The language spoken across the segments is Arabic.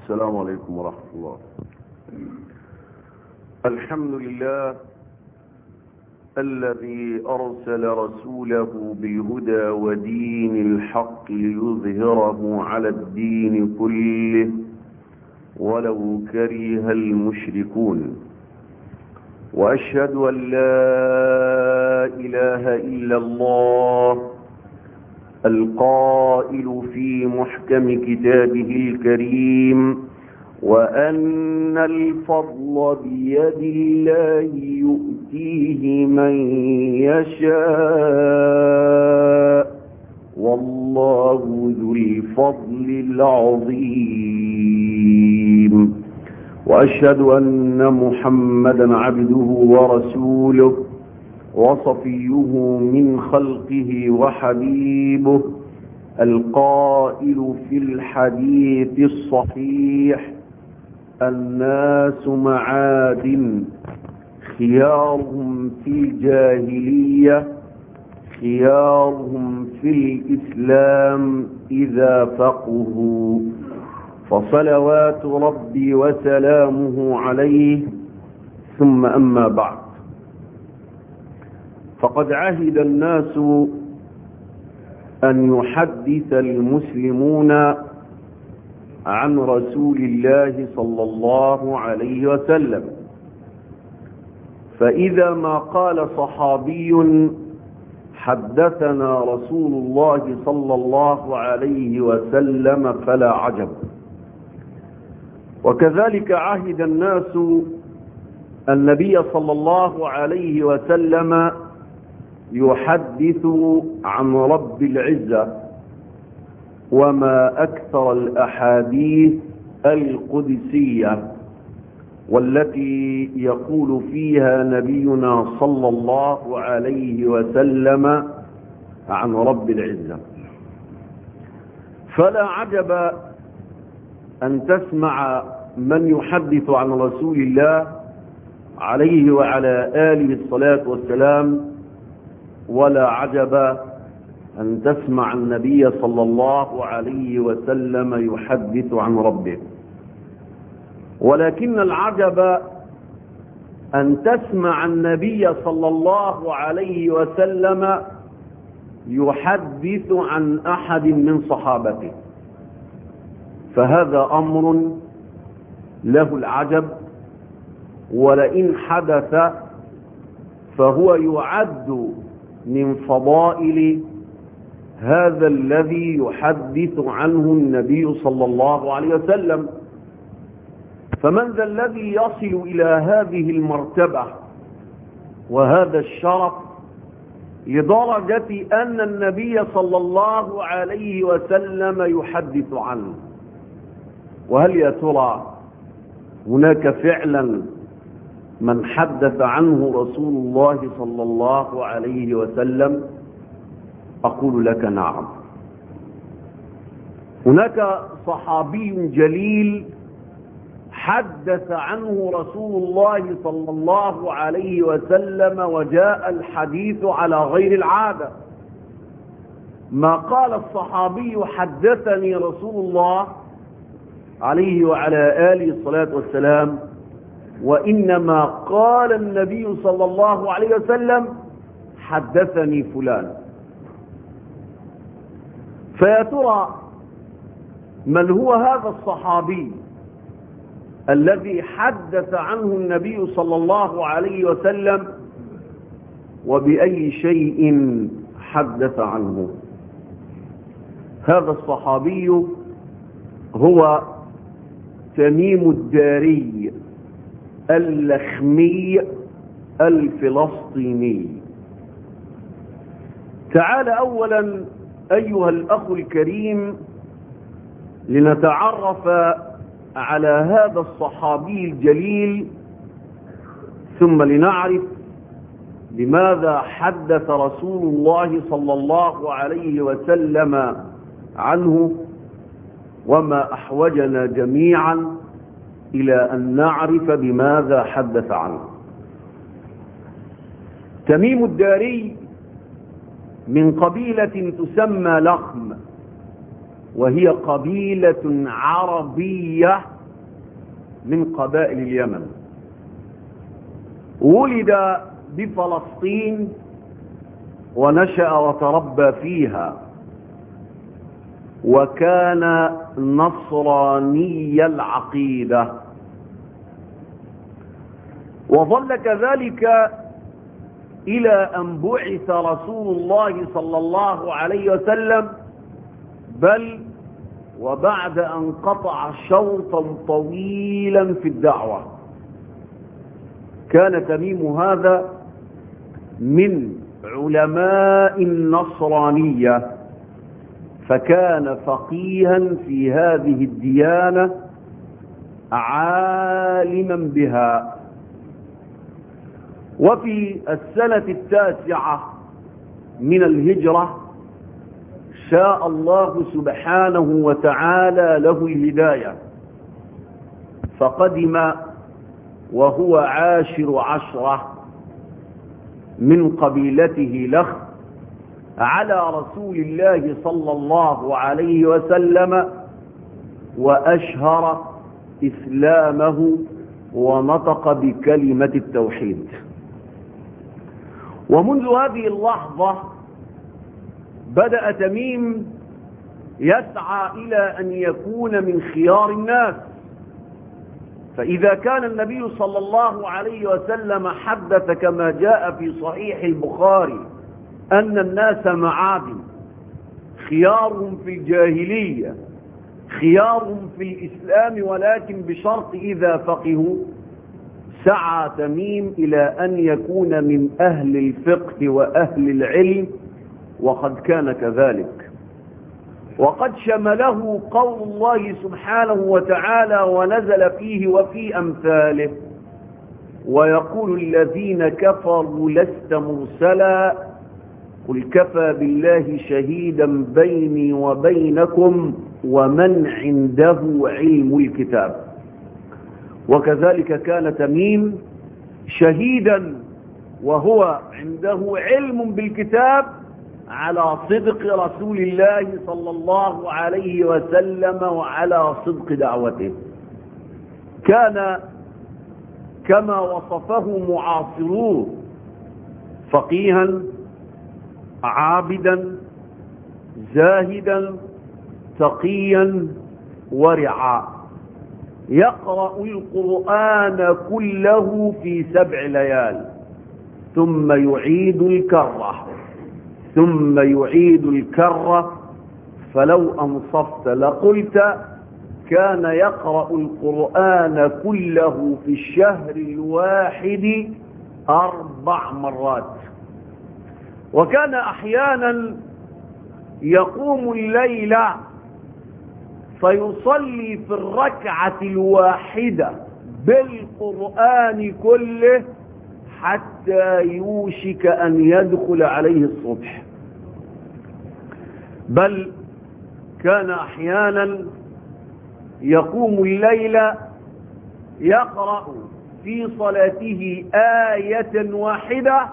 السلام عليكم ورحمة الله. الحمد لله الذي أرسل رسوله بالهدى ودين الحق ليظهره على الدين كله ولو كره المشركون، وأشهد أن لا إله إلا الله القائل في محكم كتابه الكريم: وأن الفضل بيد الله يؤتيه من يشاء والله ذو الفضل العظيم. وأشهد أن محمدا عبده ورسوله وصفيه من خلقه وحبيبه، القائل في الحديث الصحيح: الناس معادن، خيارهم في الجاهلية خيارهم في الإسلام إذا فقهوا، فصلوات ربي وسلامه عليه. ثم أما بعد، فقد عهد الناس أن يحدث المسلمون عن رسول الله صلى الله عليه وسلم، فإذا ما قال صحابي: حدثنا رسول الله صلى الله عليه وسلم، فلا عجب. وكذلك عهد الناس النبي صلى الله عليه وسلم يحدث عن رب العزة، وما أكثر الأحاديث القدسية والتي يقول فيها نبينا صلى الله عليه وسلم عن رب العزة. فلا عجب أن تسمع من يحدث عن رسول الله عليه وعلى آله الصلاة والسلام، ولا عجب أن تسمع النبي صلى الله عليه وسلم يحدث عن ربه. ولكن العجب أن تسمع النبي صلى الله عليه وسلم يحدث عن أحد من صحابته، فهذا أمر له العجب، ولئن حدث فهو يعد من فضائل هذا الذي يحدث عنه النبي صلى الله عليه وسلم. فمن ذا الذي يصل إلى هذه المرتبة وهذا الشرف لدرجة أن النبي صلى الله عليه وسلم يحدث عنه؟ وهل يا ترى هناك فعلا من حدث عنه رسول الله صلى الله عليه وسلم؟ أقول لك نعم. هناك صحابي جليل حدث عنه رسول الله صلى الله عليه وسلم، وجاء الحديث على غير العادة. ما قال الصحابي حدثني رسول الله عليه وعلى آله الصلاة والسلام، وإنما قال النبي صلى الله عليه وسلم: حدثني فلان. فيا ترى من هو هذا الصحابي الذي حدث عنه النبي صلى الله عليه وسلم، وبأي شيء حدث عنه؟ هذا الصحابي هو تميم الداري اللخمي الفلسطيني. تعال أولا أيها الأخ الكريم لنتعرف على هذا الصحابي الجليل، ثم لنعرف لماذا حدث رسول الله صلى الله عليه وسلم عنه، وما أحوجنا جميعا إلى أن نعرف بماذا حدث عنه. تميم الداري من قبيلة تسمى لخم، وهي قبيلة عربية من قبائل اليمن، ولد بفلسطين ونشأ وتربى فيها، وكان نصراني العقيدة، وظل كذلك إلى أن بعث رسول الله صلى الله عليه وسلم، بل وبعد أن قطع شوطا طويلا في الدعوة. كان تميم هذا من علماء النصرانية، فكان فقيها في هذه الديانة عالما بها. وفي السنة 9 من الهجرة شاء الله سبحانه وتعالى له الهداية، فقدم وهو 10 من قبيلته له على رسول الله صلى الله عليه وسلم، وأشهر إسلامه ونطق بكلمة التوحيد. ومنذ هذه اللحظة بدأ تميم يسعى إلى أن يكون من خيار الناس. فإذا كان النبي صلى الله عليه وسلم حدث كما جاء في صحيح البخاري أن الناس معادن، خيارهم في الجاهلية خيارهم في الإسلام، ولكن بشرط إذا فقهوا، سعى تميم إلى أن يكون من أهل الفقه وأهل العلم، وقد كان كذلك. وقد شمله قول الله سبحانه وتعالى ونزل فيه وفي أمثاله: ويقول الذين كفروا لست مرسلا قل كفى بالله شهيدا بيني وبينكم ومن عنده علم الكتاب. وكذلك كان تميم شهيدا وهو عنده علم بالكتاب على صدق رسول الله صلى الله عليه وسلم وعلى صدق دعوته. كان كما وصفه معاصروه فقيها عابدا زاهدا تقيا ورعا، يقرأ القرآن كله في 7 ليال ثم يعيد الكرة ثم يعيد الكرة، فلو أنصفت لقلت كان يقرأ القرآن كله في الشهر الواحد 4 مرات. وكان أحيانا يقوم الليل فيصلي في الركعة الواحدة بالقرآن كله حتى يوشك أن يدخل عليه الصبح. بل كان أحيانا يقوم الليل يقرأ في صلاته آية واحدة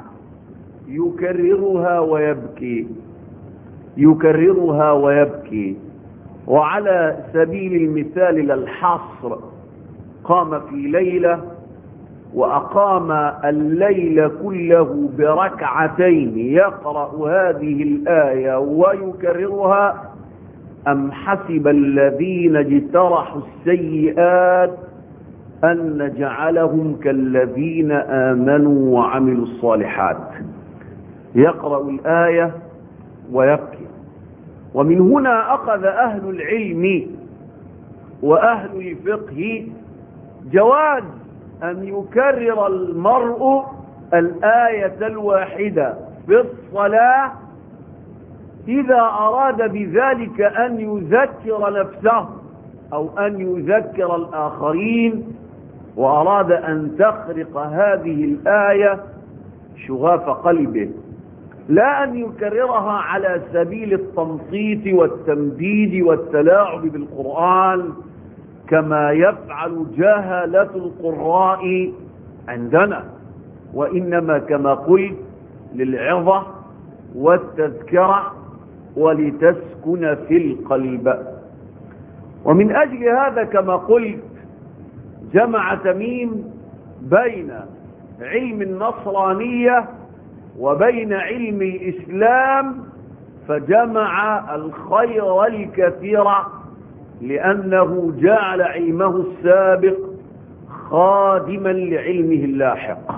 يكررها ويبكي. وعلى سبيل المثال للحصر، قام في ليلة وأقام الليل كله بركعتين يقرأ هذه الآية ويكررها: أم حسب الذين اجترحوا السيئات أن نجعلهم كالذين آمنوا وعملوا الصالحات. يقرأ الآية ويبكي. ومن هنا أخذ أهل العلم وأهل الفقه جواز أن يكرر المرء الآية الواحدة في الصلاة إذا أراد بذلك أن يذكر نفسه أو أن يذكر الآخرين، وأراد أن تخرق هذه الآية شغاف قلبه، لا أن يكررها على سبيل التنصيت والتمديد والتلاعب بالقرآن كما يفعل جهلة القراء عندنا، وإنما كما قلت للعظة والتذكرة ولتسكن في القلب. ومن أجل هذا كما قلت جمع تميم بين علم النصرانية وبين علم الإسلام، فجمع الخير والكثير لأنه جعل علمه السابق خادما لعلمه اللاحق.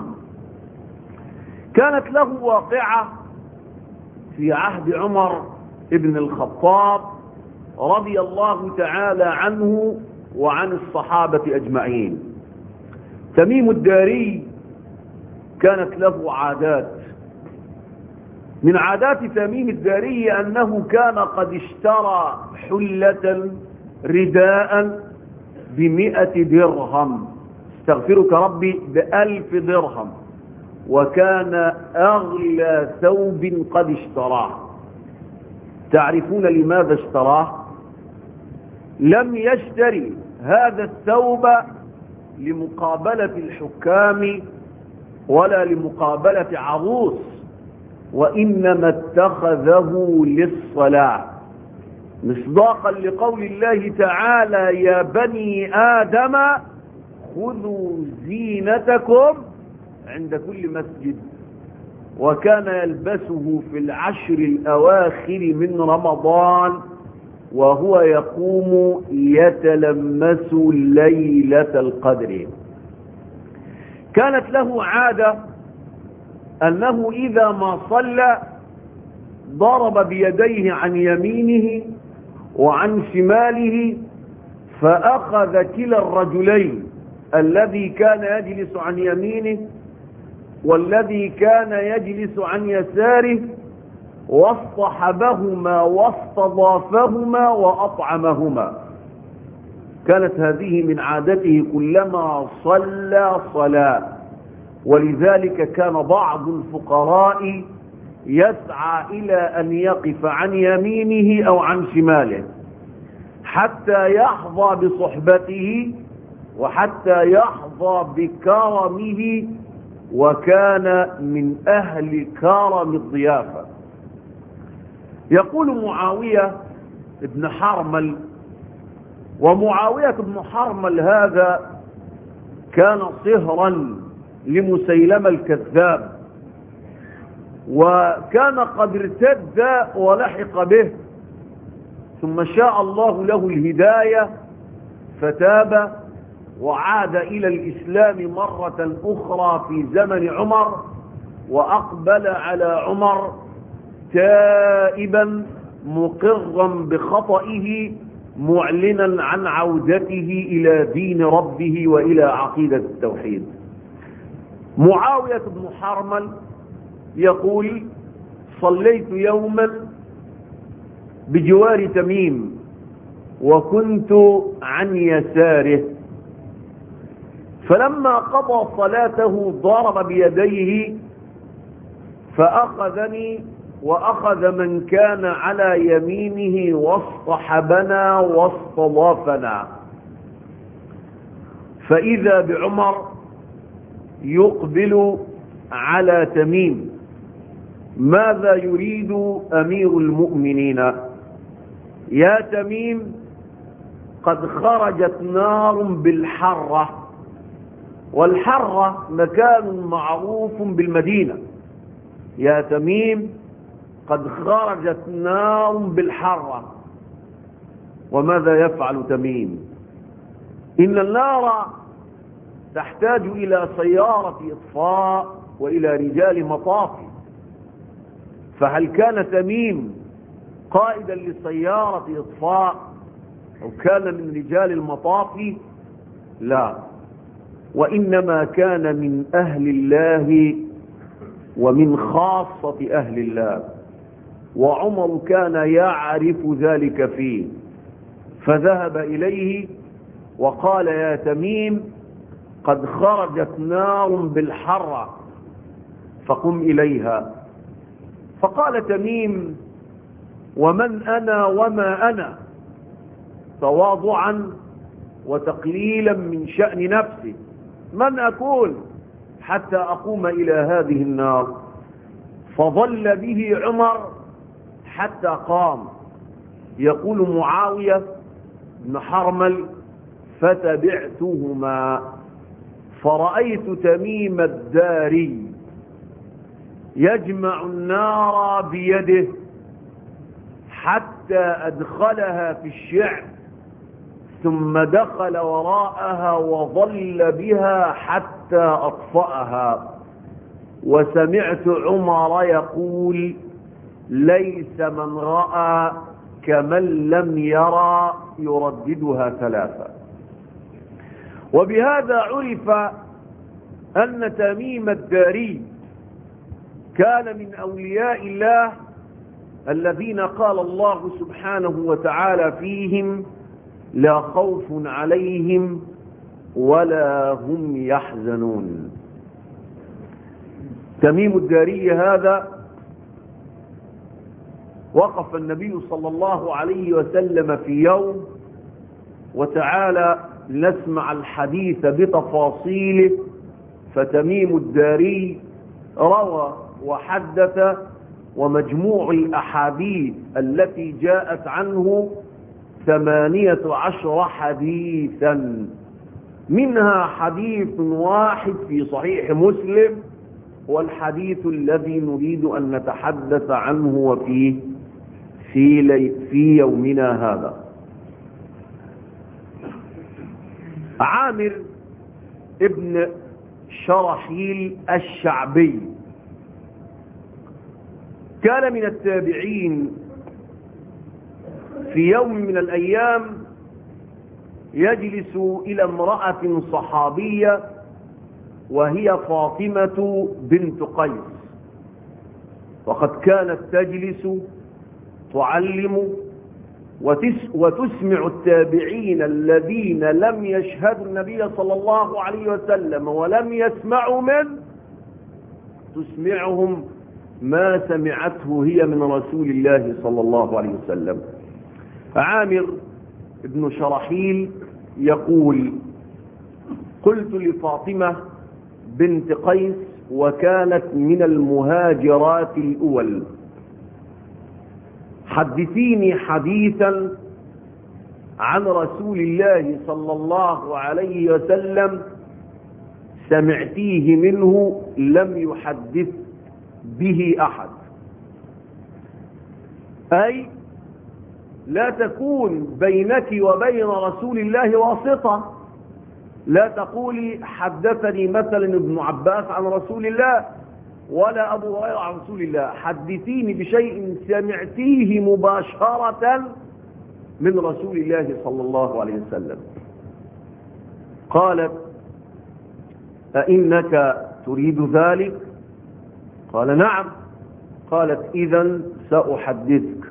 كانت له واقعة في عهد عمر ابن الخطاب رضي الله تعالى عنه وعن الصحابة أجمعين. تميم الداري كانت له عادات. من عادات تميم الداري أنه كان قد اشترى حلة رداء ب100 درهم، استغفرك ربي، ب1000 درهم، وكان أغلى ثوب قد اشتراه. تعرفون لماذا اشتراه؟ لم يشتري هذا الثوب لمقابلة الحكام ولا لمقابلة عروس، وإنما اتخذه للصلاة، مصداقا لقول الله تعالى: يا بني آدم خذوا زينتكم عند كل مسجد. وكان يلبسه في العشر الأواخر من رمضان وهو يقوم يتلمس ليلة القدر. كانت له عادة أنه إذا ما صلى ضرب بيديه عن يمينه وعن شماله، فأخذ كلا الرجلين، الذي كان يجلس عن يمينه والذي كان يجلس عن يساره، واصطحبهما واستضافهما وأطعمهما. كانت هذه من عادته كلما صلى صلاة. ولذلك كان بعض الفقراء يسعى إلى أن يقف عن يمينه أو عن شماله حتى يحظى بصحبته وحتى يحظى بكرمه، وكان من أهل كرم الضيافة. يقول معاوية بن حرمل، ومعاوية بن حرمل هذا كان صهرا لمسيلمة الكذاب، وكان قد ارتد ولحق به، ثم شاء الله له الهداية فتاب وعاد إلى الإسلام مرة أخرى في زمن عمر، وأقبل على عمر تائبا مقرا بخطئه معلنا عن عودته إلى دين ربه وإلى عقيدة التوحيد. معاوية بن حرمل يقول: صليت يوما بجوار تميم وكنت عن يساره، فلما قضى صلاته ضرب بيديه فأخذني وأخذ من كان على يمينه واصطحبنا واستضافنا، فإذا بعمر يقبل على تميم: ماذا يريد أمير المؤمنين؟ يا تميم، قد خرجت نار بالحرة، والحرة مكان معروف بالمدينة. يا تميم، قد خرجت نار بالحرة. وماذا يفعل تميم؟ إن النار تحتاج إلى سيارة إطفاء وإلى رجال مطاف، فهل كان تميم قائدا لسيارة إطفاء أو كان من رجال المطاف؟ لا، وإنما كان من أهل الله ومن خاصة أهل الله، وعمر كان يعرف ذلك فيه، فذهب إليه وقال: يا تميم، قد خرجت نار بالحرة فقم إليها. فقال تميم: ومن أنا وما أنا، تواضعا وتقليلا من شأن نفسه، من أكون حتى أقوم إلى هذه النار؟ فظل به عمر حتى قام. يقول معاوية بن حرمل: فتبعتهما فرأيت تميم الداري يجمع النار بيده حتى أدخلها في الشعب، ثم دخل وراءها وظل بها حتى أطفأها. وسمعت عمر يقول: ليس من رأى كمن لم يرى، يرددها ثلاثة. وبهذا عرف أن تميم الداري كان من أولياء الله الذين قال الله سبحانه وتعالى فيهم: لا خوف عليهم ولا هم يحزنون. تميم الداري هذا وقف النبي صلى الله عليه وسلم في يوم، وتعالى نسمع الحديث بتفاصيله. فتميم الداري روى وحدث، ومجموع الأحاديث التي جاءت عنه 18 حديثا، منها حديث واحد في صحيح مسلم، والحديث الذي نريد أن نتحدث عنه وفيه في يومنا هذا. عامر ابن شرحيل الشعبي كان من التابعين. في يوم من الأيام يجلس إلى امرأة صحابية وهي فاطمة بنت قيس، وقد كانت تجلس تعلم وتسمع التابعين الذين لم يشهدوا النبي صلى الله عليه وسلم ولم يسمعوا منه، تسمعهم ما سمعته هي من رسول الله صلى الله عليه وسلم. عامر بن شرحيل يقول: قلت لفاطمة بنت قيس، وكانت من المهاجرات الأول: حدثيني حديثا عن رسول الله صلى الله عليه وسلم سمعتيه منه لم يحدث به أحد. أي لا تكون بينك وبين رسول الله واسطة، لا تقولي حدثني مثلا ابن عباس عن رسول الله ولا أبو هريرة عن رسول الله، حدثيني بشيء سمعتيه مباشرة من رسول الله صلى الله عليه وسلم. قالت: أئنك تريد ذلك؟ قال: نعم. قالت: إذن سأحدثك.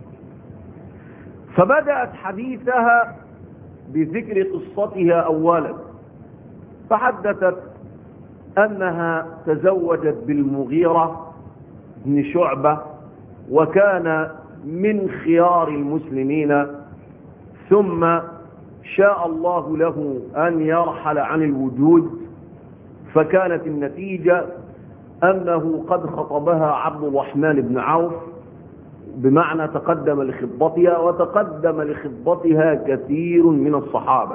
فبدأت حديثها بذكر قصتها أولا، فحدثت أنها تزوجت بالمغيرة بن شعبة، وكان من خيار المسلمين، ثم شاء الله له أن يرحل عن الوجود، فكانت النتيجة أنه قد خطبها عبد الرحمن بن عوف، بمعنى تقدم لخطبتها، وتقدم لخطبتها كثير من الصحابة،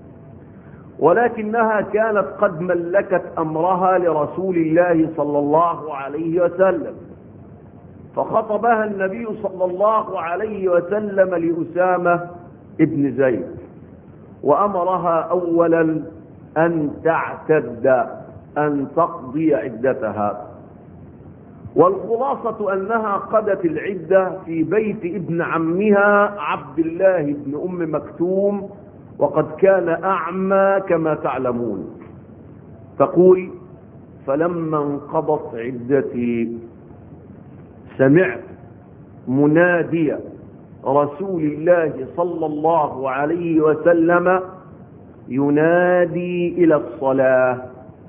ولكنها كانت قد ملكت أمرها لرسول الله صلى الله عليه وسلم، فخطبها النبي صلى الله عليه وسلم لأسامة ابن زيد، وأمرها أولا أن تعتد، أن تقضي عدتها. والخلاصة أنها قضت العدة في بيت ابن عمها عبد الله بن أم مكتوم، وقد كان أعمى كما تعلمون. تقول: فلما انقضت عدتي سمعت منادي رسول الله صلى الله عليه وسلم ينادي إلى الصلاة،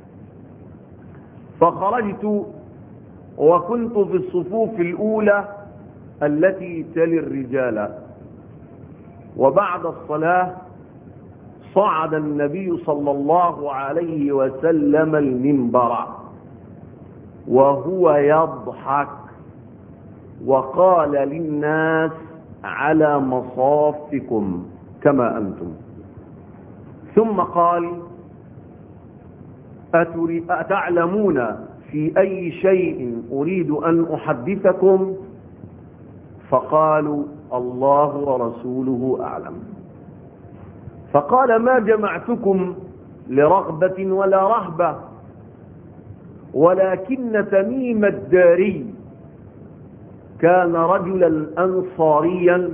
فخرجت وكنت في الصفوف الأولى التي تلي الرجال. وبعد الصلاة صعد النبي صلى الله عليه وسلم المنبر وهو يضحك، وقال للناس: على مصافكم كما أنتم. ثم قال: أتعلمون في أي شيء أريد أن أحدثكم؟ فقالوا: الله ورسوله أعلم. فقال: ما جمعتكم لرغبة ولا رهبة، ولكن تميم الداري كان رجلا أنصاريا،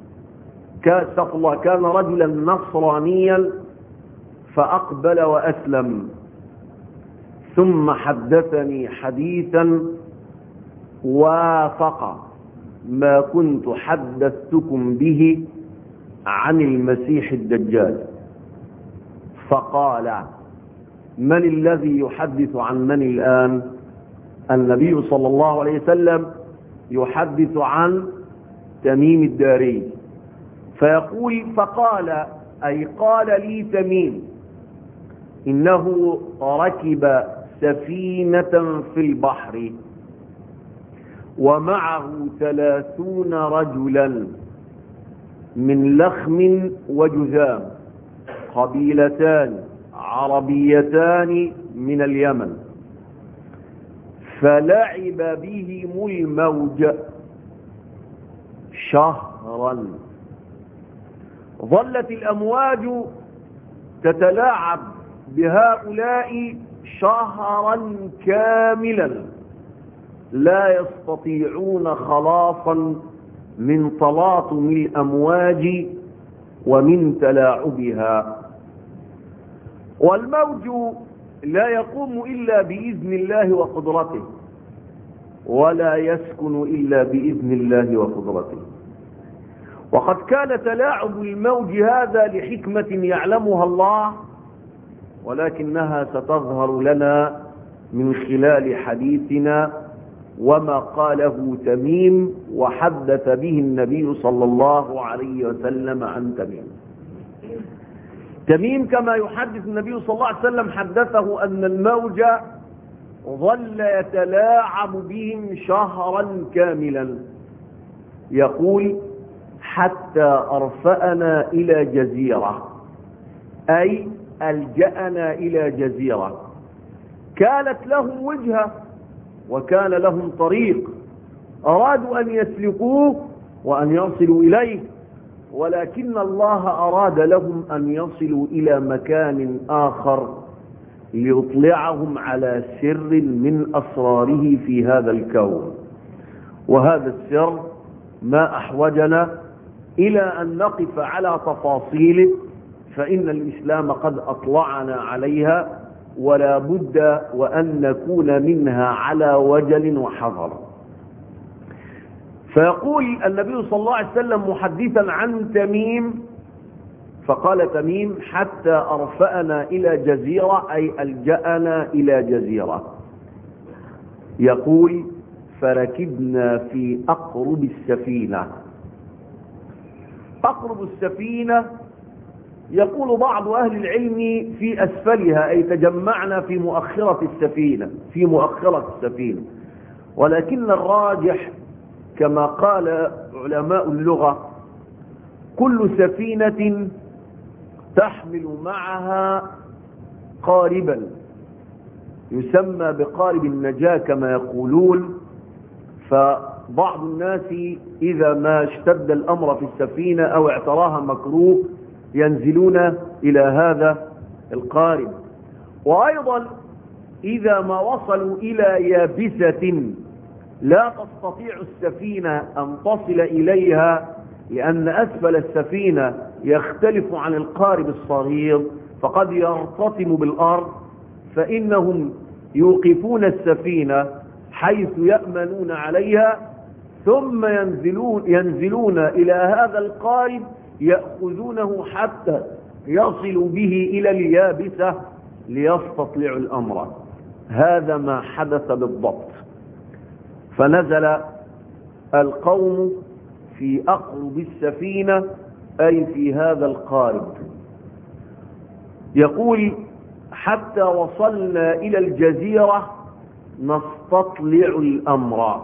كان رجلا نصرانيا فأقبل وأسلم، ثم حدثني حديثا وافق ما كنت حدثتكم به عن المسيح الدجال. فقال: من الذي يحدث عن من الآن؟ النبي صلى الله عليه وسلم يحدث عن تميم الداري، فيقول: فقال، أي قال لي تميم، إنه ركب سفينة في البحر ومعه 30 رجلا من لخم وجذام، قبيلتان عربيتان من اليمن، فلعب بهم الموج شهرا. ظلت الأمواج تتلاعب بهؤلاء شهرا كاملا، لا يستطيعون خلاصا من تلاطم الأمواج ومن تلاعبها. والموج لا يقوم إلا بإذن الله وقدرته، ولا يسكن إلا بإذن الله وقدرته. وقد كان تلاعب الموج هذا لحكمة يعلمها الله، ولكنها ستظهر لنا من خلال حديثنا وما قاله تميم وحدث به النبي صلى الله عليه وسلم عن تميم. تميم كما يحدث النبي صلى الله عليه وسلم حدثه أن الموج ظل يتلاعب بهم شهرا كاملا، يقول: حتى أرفأنا إلى جزيرة، أي ألجأنا إلى جزيرة كانت لهم وجهة وكان لهم طريق، أرادوا أن يسلكوه وأن يصلوا إليه، ولكن الله أراد لهم أن يصلوا إلى مكان آخر ليطلعهم على سر من أسراره في هذا الكون. وهذا السر ما أحوجنا إلى أن نقف على تفاصيله، فإن الإسلام قد أطلعنا عليها، ولا بد وأن نكون منها على وجل وحذر. فيقول النبي صلى الله عليه وسلم محدثا عن تميم، فقال تميم: حتى أرفأنا إلى جزيرة، أي ألجأنا إلى جزيرة. يقول: فركبنا في أقرب السفينة. أقرب السفينة يقول بعض أهل العلم في أسفلها، أي تجمعنا في مؤخرة السفينة، ولكن الراجح كما قال علماء اللغة: كل سفينة تحمل معها قاربا يسمى بقارب النجاة كما يقولون. فبعض الناس إذا ما اشتد الأمر في السفينة أو اعتراها مكروه ينزلون إلى هذا القارب. وأيضا إذا ما وصلوا إلى يابسة لا تستطيع السفينة أن تصل إليها، لأن أسفل السفينة يختلف عن القارب الصغير فقد يرتطم بالأرض، فإنهم يوقفون السفينة حيث يأمنون عليها، ثم ينزلون إلى هذا القارب يأخذونه حتى يصلوا به إلى اليابسة ليستطيعوا الأمر. هذا ما حدث بالضبط. فنزل القوم في أقرب السفينة، أي في هذا القارب. يقول: حتى وصلنا إلى الجزيرة نستطلع الأمر،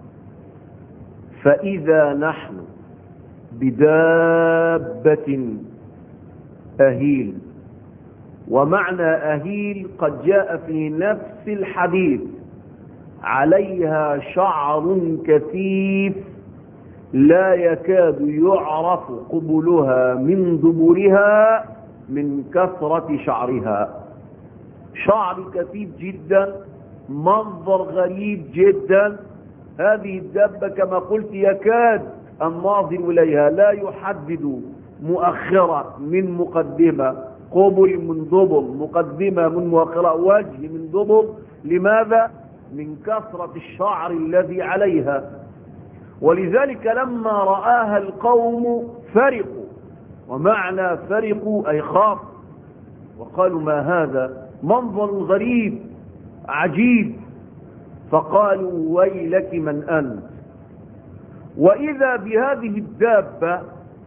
فإذا نحن بدابة أهيل ومعنى أهيل قد جاء في نفس الحديث: عليها شعر كثيف لا يكاد يعرف قبلها من دبرها من كثرة شعرها. شعر كثيف جدا، منظر غريب جدا. هذه الدابة كما قلت يكاد الناظر إليها لا يحدد مؤخرة من مقدمة، قبل من دبر، مقدمة من مؤخرة، وجه من دبر. لماذا؟ من كثرة الشعر الذي عليها. ولذلك لما رآها القوم فرقوا، ومعنى فرقوا أي خافوا، وقالوا: ما هذا؟ منظر غريب عجيب. فقالوا: ويلك من أنت؟ وإذا بهذه الدابة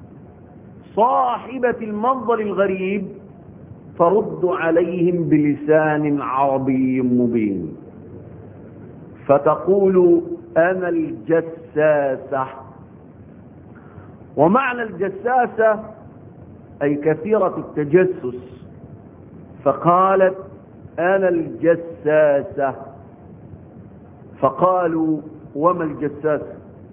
صاحبة المنظر الغريب ترد عليهم بلسان عربي مبين، فتقول: أنا الجساسة. ومعنى الجساسة أي كثيرة التجسس، فقالت: أنا الجساسة. فقالوا: وما الجساسة؟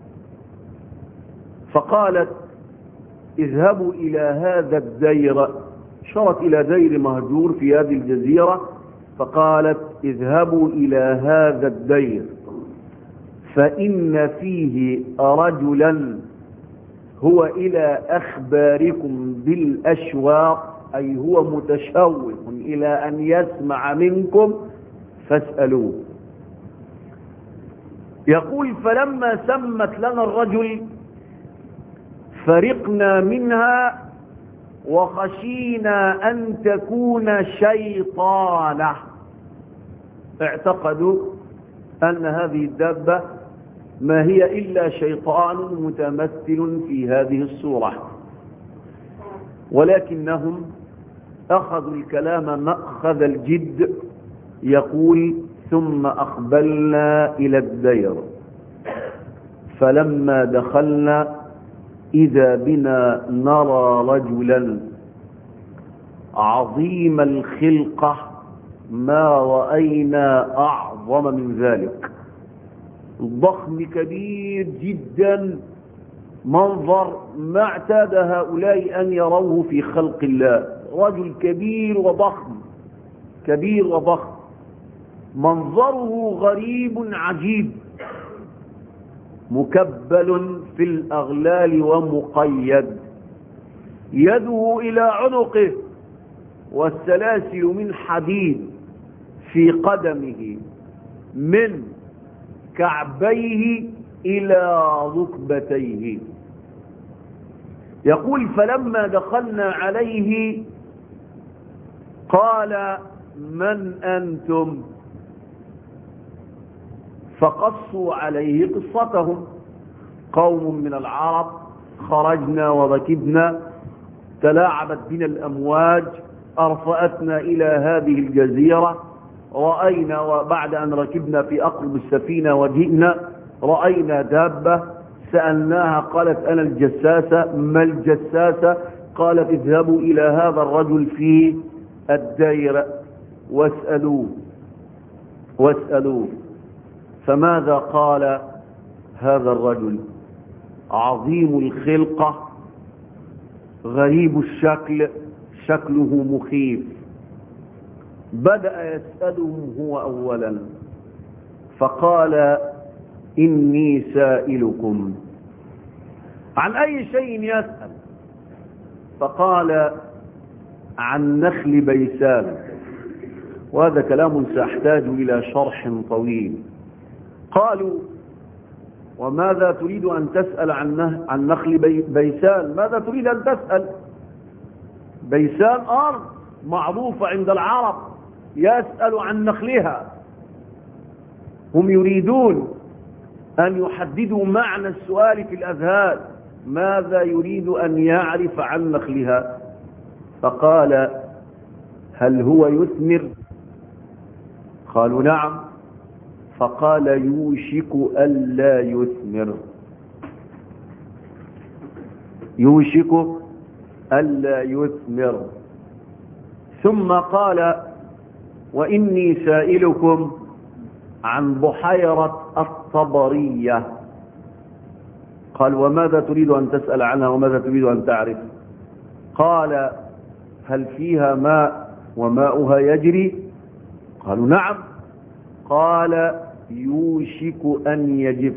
فقالت: اذهبوا إلى هذا الدير، شرت إلى دير مهجور في هذه الجزيرة. فقالت: اذهبوا إلى هذا الدير فإن فيه رجلا هو إلى أخباركم بالأشواق، أي هو متشوق إلى أن يسمع منكم فاسألوه. يقول: فلما سمت لنا الرجل فرقنا منها وخشينا أن تكون شيطانة. اعتقدوا أن هذه الدابة ما هي إلا شيطان متمثل في هذه الصورة، ولكنهم أخذوا الكلام مأخذ الجد. يقول: ثم أقبلنا إلى الدير فلما دخلنا إذا بنا نرى رجلا عظيم الخلقة ما رأينا أعظم من ذلك. الضخم كبير جدا، منظر ما اعتاد هؤلاء أن يروه في خلق الله. رجل كبير وضخم، كبير وضخم، منظره غريب عجيب، مكبل في الأغلال ومقيد، يده إلى عنقه والسلاسل من حديد في قدمه من كعبيه إلى ركبتيه. يقول: فلما دخلنا عليه قال: من أنتم؟ فقصوا عليه قصتهم: قوم من العرب، خرجنا وركبنا، تلاعبت بنا الأمواج، أرفأتنا إلى هذه الجزيرة، رأينا وبعد أن ركبنا في أقرب السفينة وجئنا رأينا دابة، سألناها قالت: أنا الجساسة. ما الجساسة؟ قالت: اذهبوا إلى هذا الرجل في الدير واسألوه. فماذا قال هذا الرجل؟ عظيم الخلقة، غريب الشكل، شكله مخيف. بدأ يسألهم هو أولا، فقال: إني سائلكم عن أي شيء يسأل؟ فقال: عن نخل بيسان. وهذا كلام سأحتاج إلى شرح طويل. قالوا: وماذا تريد أن تسأل عن نخل بيسان؟ ماذا تريد أن تسأل؟ بيسان أرض معروفة عند العرب، يسأل عن نخلها. هم يريدون أن يحددوا معنى السؤال في الأذهان، ماذا يريد أن يعرف عن نخلها؟ فقال: هل هو يثمر؟ قالوا: نعم. فقال: يوشك ألا يثمر، يوشك ألا يثمر. ثم قال وإني سائلكم عن بحيرة الطبرية. قال وماذا تريد أن تسأل عنها وماذا تريد أن تعرف؟ قال هل فيها ماء وماؤها يجري؟ قالوا نعم. قال يوشك أن يجف.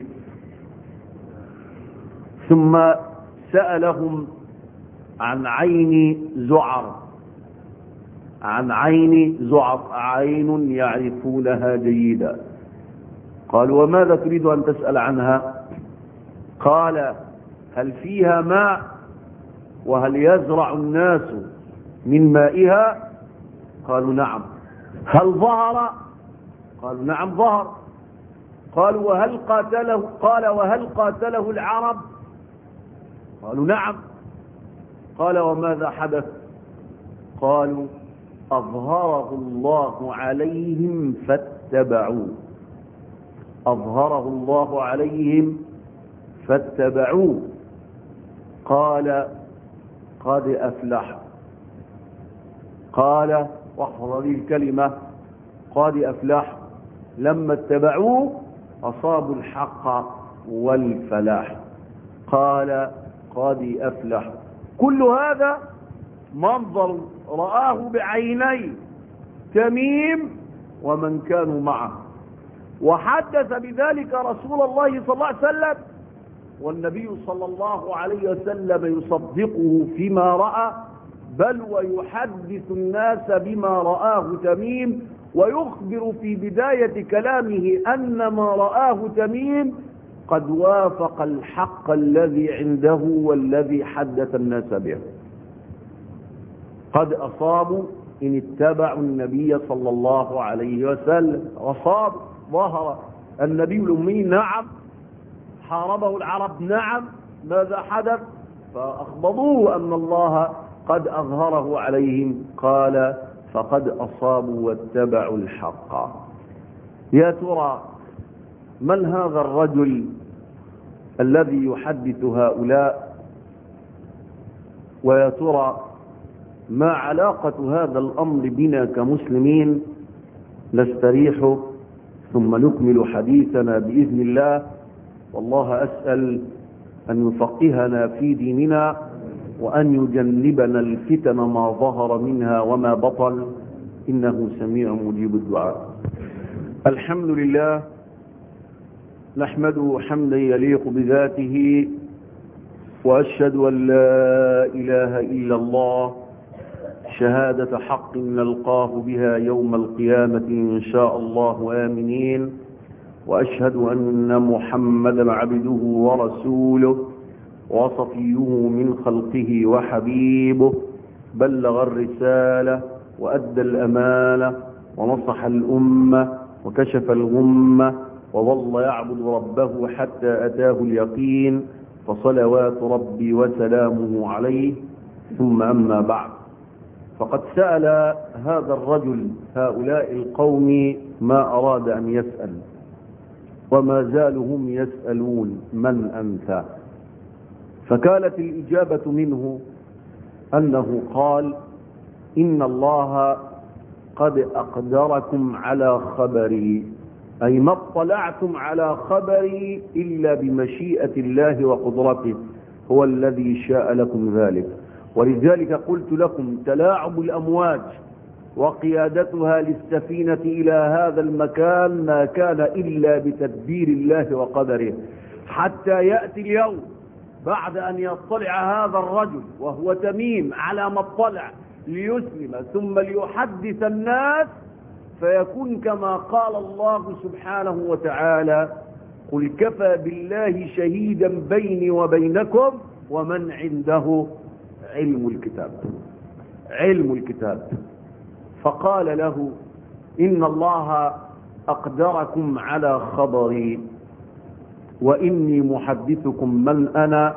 ثم سألهم عن عين زعر، عن عين زعر، عين يعرفونها جيدا. قالوا وماذا تريد أن تسأل عنها؟ قال هل فيها ماء وهل يزرع الناس من مائها؟ قالوا نعم. هل ظهر؟ قالوا نعم ظهر. قالوا وهل قاتله؟ قال وهل قاتله العرب؟ قالوا نعم. قال وماذا حدث؟ قالوا أظهره الله عليهم فاتبعوه. أظهره الله عليهم فاتبعوه. قال قد أفلح. قال واحفظ هذه الكلمة، قد أفلح، لما اتبعوه أصابوا الحق والفلاح. قال قد أفلح. كل هذا منظر رآه بعيني تميم ومن كانوا معه، وحدث بذلك رسول الله صلى الله عليه وسلم، والنبي صلى الله عليه وسلم يصدقه فيما رأى، بل ويحدث الناس بما رآه تميم، ويخبر في بداية كلامه أن ما رآه تميم قد وافق الحق الذي عنده والذي حدث الناس به. قد أصابوا إن اتبعوا النبي صلى الله عليه وسلم. أصاب، ظهر النبي الأمي، نعم. حاربه العرب، نعم. ماذا حدث؟ فأخبروه أن الله قد أظهره عليهم. قال فقد أصابوا واتبعوا الحق. يا ترى من هذا الرجل الذي يحدث هؤلاء؟ ويا ترى ما علاقة هذا الأمر بنا كمسلمين؟ نستريح ثم نكمل حديثنا بإذن الله، والله أسأل أن يفقهنا في ديننا وأن يجنبنا الفتن ما ظهر منها وما بطن، إنه سميع مجيب الدعاء. الحمد لله، نحمده حمدا يليق بذاته، وأشهد أن لا إله إلا الله شهادة حق نلقاه بها يوم القيامة إن شاء الله آمنين، وأشهد أن محمدا عبده ورسوله وصفيه من خلقه وحبيبه، بلغ الرسالة وأدى الأمانة ونصح الأمة وكشف الغمة، وظل يعبد ربه حتى أتاه اليقين، فصلوات ربي وسلامه عليه. ثم أما بعد، فقد سأل هذا الرجل هؤلاء القوم ما أراد أن يسأل، وما زالوا هم يسألون من أنت؟ فكانت الإجابة منه أنه قال إن الله قد أقدركم على خبري، أي ما اطلعتم على خبري إلا بمشيئة الله وقدرته، هو الذي شاء لكم ذلك. ولذلك قلت لكم تلاعب الأمواج وقيادتها للسفينة إلى هذا المكان ما كان إلا بتدبير الله وقدره، حتى يأتي اليوم بعد أن يطلع هذا الرجل وهو تميم على ما اطلع ليسلم ثم ليحدث الناس، فيكون كما قال الله سبحانه وتعالى قل كفى بالله شهيدا بيني وبينكم ومن عنده علم الكتاب. علم الكتاب. فقال له إن الله أقدركم على خبري وإني محدثكم من أنا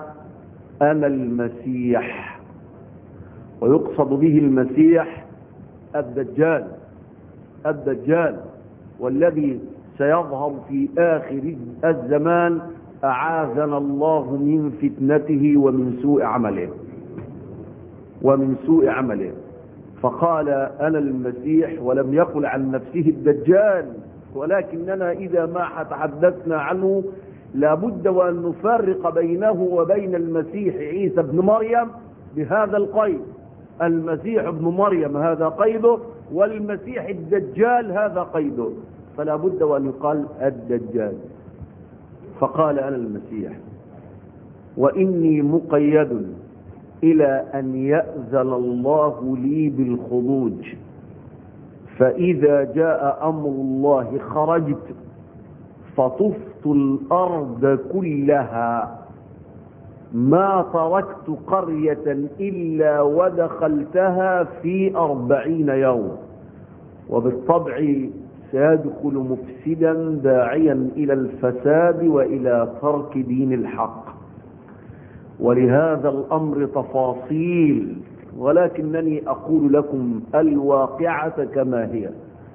المسيح. ويقصد به المسيح الدجال، الدجال والذي سيظهر في آخر الزمان، أعاذنا الله من فتنته ومن سوء عمله، ومن سوء عمله. فقال أنا المسيح، ولم يقل عن نفسه الدجال، ولكننا إذا ما تحدثنا عنه لابد وأن نفرق بينه وبين المسيح عيسى بن مريم بهذا القيد. المسيح ابن مريم هذا قيده، والمسيح الدجال هذا قيده، فلا بد وأن يقال الدجال. فقال أنا المسيح وإني مقيد إلى أن يأذن الله لي بالخروج، فإذا جاء أمر الله خرجت فطفت الأرض كلها، ما تركت قرية إلا ودخلتها في 40 يوم، وبالطبع سيدخل مفسدا داعيا إلى الفساد وإلى ترك دين الحق. ولهذا الأمر تفاصيل، ولكنني أقول لكم الواقعة كما هي.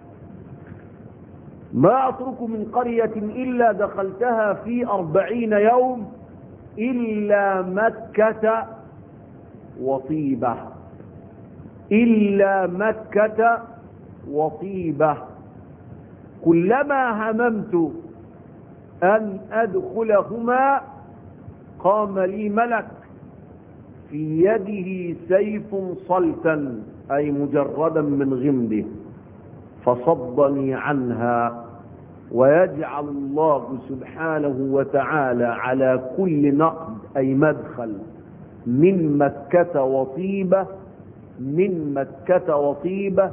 ما أترك من قرية إلا دخلتها في 40 يوم إلا مكة وطيبة، إلا مكة وطيبة. كلما هممت أن أدخلهما قام لي ملك في يده سيف صلتا، أي مجردا من غمده، فصدني عنها. ويجعل الله سبحانه وتعالى على كل نقد أي مدخل من مكة وطيبة، من مكة وطيبة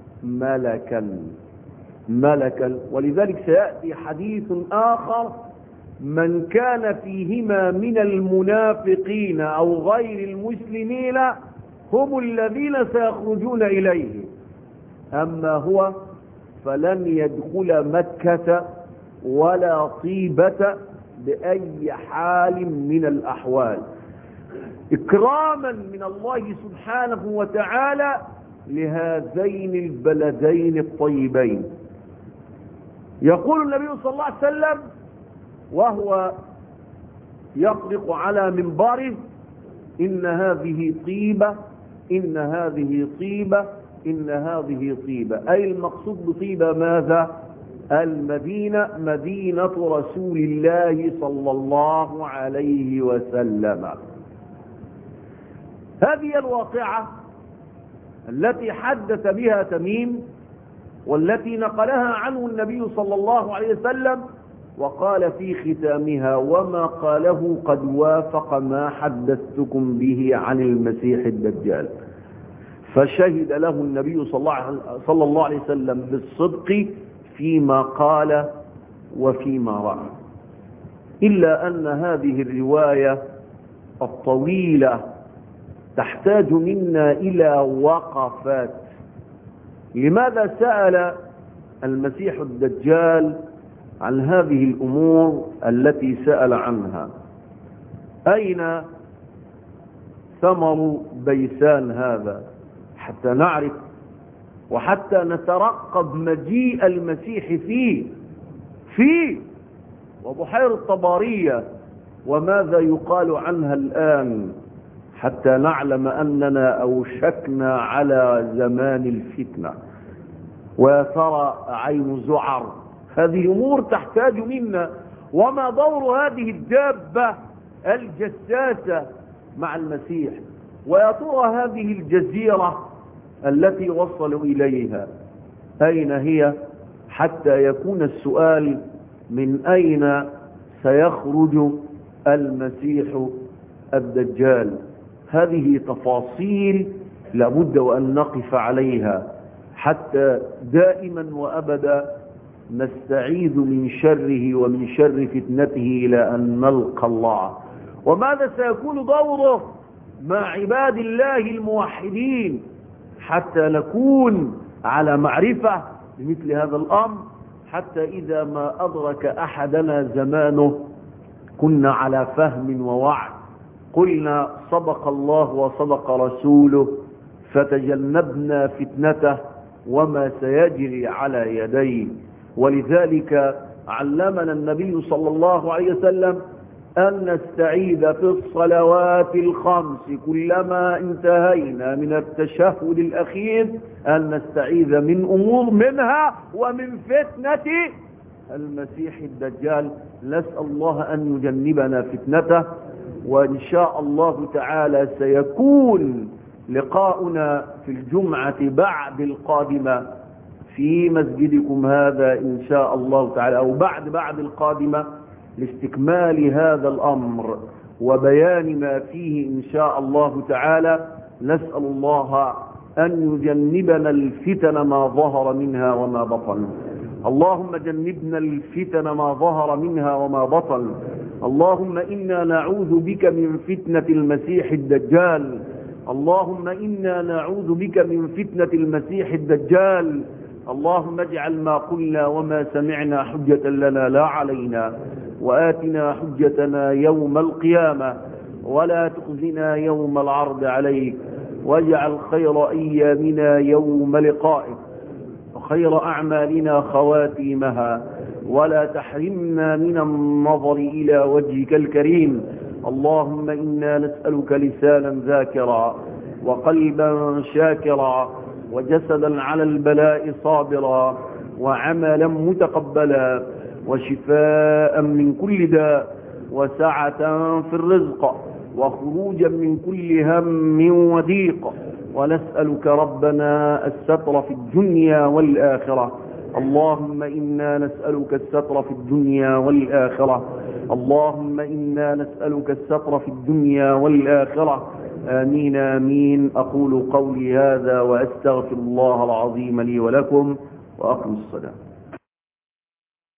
ملكا. ولذلك سيأتي حديث آخر: من كان فيهما من المنافقين أو غير المسلمين هم الذين سيخرجون إليه، أما هو فلن يدخل مكة ولا طيبة بأي حال من الأحوال، إكراما من الله سبحانه وتعالى لهذين البلدين الطيبين. يقول النبي صلى الله عليه وسلم وهو يطلق على منبره: إن هذه طيبة، إن هذه طيبة، إن هذه طيبة. أي المقصود بطيبة ماذا؟ المدينة، مدينة رسول الله صلى الله عليه وسلم. هذه الواقعة التي حدث بها تميم، والتي نقلها عنه النبي صلى الله عليه وسلم، وقال في ختامها: وما قاله قد وافق ما حدثتكم به عن المسيح الدجال. فشهد له النبي صلى الله عليه وسلم بالصدق فيما قال وفيما رأى. إلا أن هذه الرواية الطويلة تحتاج منا إلى وقفات. لماذا سأل المسيح الدجال عن هذه الأمور التي سأل عنها؟ أين ثمر بيسان هذا؟ حتى نعرف وحتى نترقب مجيء المسيح فيه وبحيرة طبارية، وماذا يقال عنها الآن، حتى نعلم أننا أوشكنا على زمان الفتنة. ويا ترى عين زعر، هذه أمور تحتاج منا. وما دور هذه الدابة الجساسة مع المسيح؟ ويا ترى هذه الجزيرة التي وصلوا إليها أين هي؟ حتى يكون السؤال: من أين سيخرج المسيح الدجال؟ هذه تفاصيل لابد وأن نقف عليها حتى دائما وأبدا نستعيذ من شره ومن شر فتنته إلى أن نلقى الله. وماذا سيكون دوره مع عباد الله الموحدين حتى نكون على معرفة بمثل هذا الأمر، حتى إذا ما أدرك أحدنا زمانه كنا على فهم ووعي، قلنا صدق الله وصدق رسوله، فتجنبنا فتنته وما سيجري على يديه. ولذلك علمنا النبي صلى الله عليه وسلم أن نستعيذ في الصلوات الخمس كلما انتهينا من التشهد الأخير أن نستعيذ من أمور منها ومن فتنة المسيح الدجال. نسأل الله أن يجنبنا فتنته. وإن شاء الله تعالى سيكون لقاؤنا في الجمعة بعد القادمة في مسجدكم هذا إن شاء الله تعالى، أو بعد القادمة، لاستكمال هذا الأمر وبيان ما فيه إن شاء الله تعالى. نسأل الله أن يجنبنا الفتن ما ظهر منها وما بطن. اللهم جنبنا الفتن ما ظهر منها وما بطن. اللهم إنا نعوذ بك من فتنة المسيح الدجال. اللهم إنا نعوذ بك من فتنة المسيح الدجال. اللهم اجعل ما قلنا وما سمعنا حجة لنا لا علينا، وآتنا حجتنا يوم القيامة، ولا تخزنا يوم العرض عليك، واجعل خير أيامنا يوم لقائك، وخير أعمالنا خواتيمها، ولا تحرمنا من النظر إلى وجهك الكريم. اللهم إنا نسألك لسانا ذاكرا، وقلبا شاكرا، وجسدا على البلاء صابرا، وعملا متقبلا، وشفاء من كل داء، وسعة في الرزق، وخروجا من كل هم وضيق. ونسألك ربنا الستر في الدنيا والآخرة. اللهم إنا نسألك الستر في الدنيا والآخرة. اللهم إنا نسألك الستر في الدنيا والآخرة. آمين آمين. أقول قولي هذا وأستغفر الله العظيم لي ولكم، وأقم الصلاة.